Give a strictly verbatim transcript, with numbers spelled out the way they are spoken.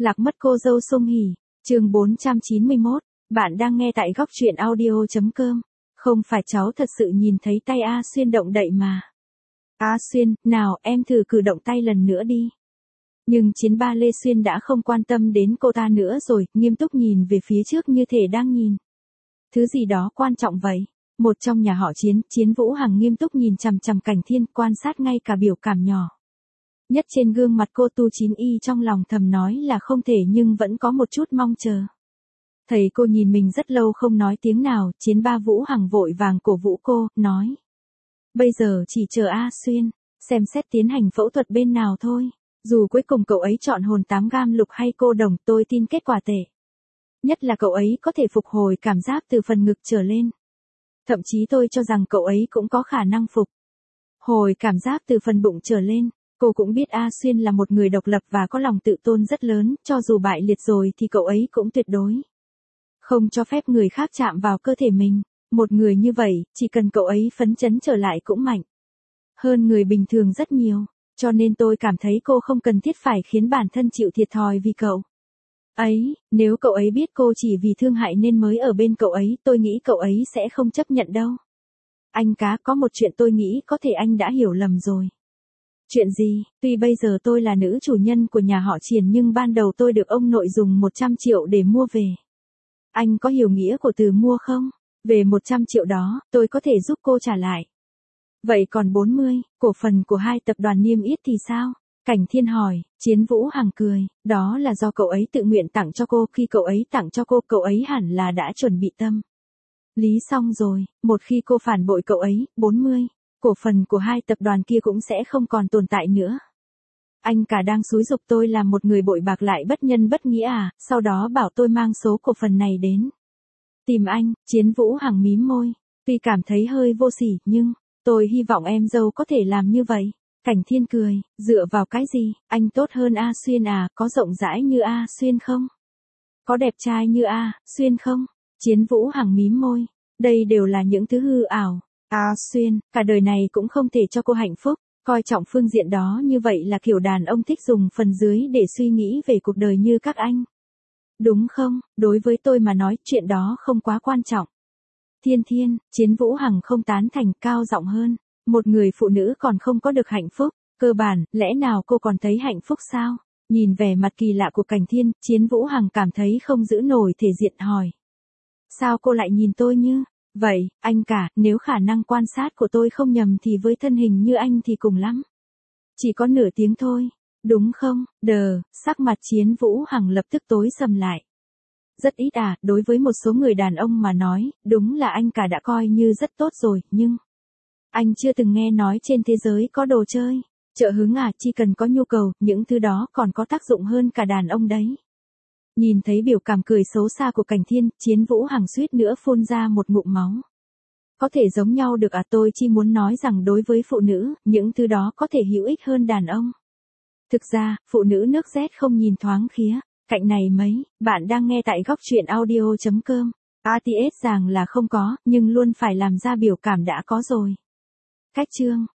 Lạc mất cô dâu Song Hỷ, chương bốn trăm chín mươi mốt, bạn đang nghe tại góc truyện audio.com. Không phải cháu thật sự nhìn thấy tay A Xuyên động đậy mà. A Xuyên, nào em thử cử động tay lần nữa đi. Nhưng chiến ba Lê Xuyên đã không quan tâm đến cô ta nữa rồi, nghiêm túc nhìn về phía trước như thể đang nhìn thứ gì đó quan trọng vậy. Một trong nhà họ Chiến, Chiến Vũ Hằng nghiêm túc nhìn chằm chằm Cảnh Thiên, quan sát ngay cả biểu cảm nhỏ nhất trên gương mặt cô. Tu Chín Y trong lòng thầm nói là không thể nhưng vẫn có một chút mong chờ. Thấy cô nhìn mình rất lâu không nói tiếng nào, Chiến ba Vũ Hằng vội vàng cổ vũ cô, nói. Bây giờ chỉ chờ A Xuyên, xem xét tiến hành phẫu thuật bên nào thôi. Dù cuối cùng cậu ấy chọn hồn tám gam lục hay cô đồng, tôi tin kết quả tệ nhất là cậu ấy có thể phục hồi cảm giác từ phần ngực trở lên. Thậm chí tôi cho rằng cậu ấy cũng có khả năng phục hồi cảm giác từ phần bụng trở lên. Cô cũng biết A Xuyên là một người độc lập và có lòng tự tôn rất lớn, cho dù bại liệt rồi thì cậu ấy cũng tuyệt đối không cho phép người khác chạm vào cơ thể mình. Một người như vậy, chỉ cần cậu ấy phấn chấn trở lại cũng mạnh hơn người bình thường rất nhiều. Cho nên tôi cảm thấy cô không cần thiết phải khiến bản thân chịu thiệt thòi vì cậu ấy. Nếu cậu ấy biết cô chỉ vì thương hại nên mới ở bên cậu ấy, tôi nghĩ cậu ấy sẽ không chấp nhận đâu. Anh cá, có một chuyện tôi nghĩ có thể anh đã hiểu lầm rồi. Chuyện gì? Tuy bây giờ tôi là nữ chủ nhân của nhà họ Triền nhưng ban đầu tôi được ông nội dùng một trăm triệu để mua về. Anh có hiểu nghĩa của từ mua không? Về một trăm triệu đó, tôi có thể giúp cô trả lại. Vậy còn bốn mươi, cổ phần của hai tập đoàn niêm yết thì sao? Cảnh Thiên hỏi. Chiến Vũ Hằng cười, đó là do cậu ấy tự nguyện tặng cho cô. Khi cậu ấy tặng cho cô, cậu ấy hẳn là đã chuẩn bị tâm lý xong rồi. Một khi cô phản bội cậu ấy, bốn mươi, cổ phần của hai tập đoàn kia cũng sẽ không còn tồn tại nữa. Anh cả đang xúi giục tôi làm một người bội bạc lại bất nhân bất nghĩa à, sau đó bảo tôi mang số cổ phần này đến tìm anh. Chiến Vũ Hằng mím môi, tuy cảm thấy hơi vô sỉ, nhưng tôi hy vọng em dâu có thể làm như vậy. Cảnh Thiên cười, dựa vào cái gì, anh tốt hơn A Xuyên à, có rộng rãi như A Xuyên không? Có đẹp trai như A Xuyên không? Chiến Vũ Hằng mím môi, đây đều là những thứ hư ảo. A Xuyên, cả đời này cũng không thể cho cô hạnh phúc, coi trọng phương diện đó như vậy là kiểu đàn ông thích dùng phần dưới để suy nghĩ về cuộc đời như các anh. Đúng không? Đối với tôi mà nói, chuyện đó không quá quan trọng. Thiên Thiên, Chiến Vũ Hằng không tán thành, cao giọng hơn. Một người phụ nữ còn không có được hạnh phúc, cơ bản, lẽ nào cô còn thấy hạnh phúc sao? Nhìn vẻ mặt kỳ lạ của Cảnh Thiên, Chiến Vũ Hằng cảm thấy không giữ nổi thể diện hỏi. Sao cô lại nhìn tôi như vậy, anh cả, nếu khả năng quan sát của tôi không nhầm thì với thân hình như anh thì cùng lắm chỉ có nửa tiếng thôi, đúng không? Đờ, sắc mặt Chiến Vũ Hằng lập tức tối sầm lại. Rất ít à, đối với một số người đàn ông mà nói, đúng là anh cả đã coi như rất tốt rồi, nhưng anh chưa từng nghe nói trên thế giới có đồ chơi trợ hứng à, chỉ cần có nhu cầu, những thứ đó còn có tác dụng hơn cả đàn ông đấy. Nhìn thấy biểu cảm cười xấu xa của Cảnh Thiên, Chiến Vũ Hằng suýt nữa phun ra một ngụm máu. Có thể giống nhau được à, tôi chỉ muốn nói rằng đối với phụ nữ, những thứ đó có thể hữu ích hơn đàn ông. Thực ra, phụ nữ nước Z không nhìn thoáng khía cạnh này mấy. Bạn đang nghe tại góc truyện audio.com. a tê ét rằng là không có, nhưng luôn phải làm ra biểu cảm đã có rồi. Cách chương.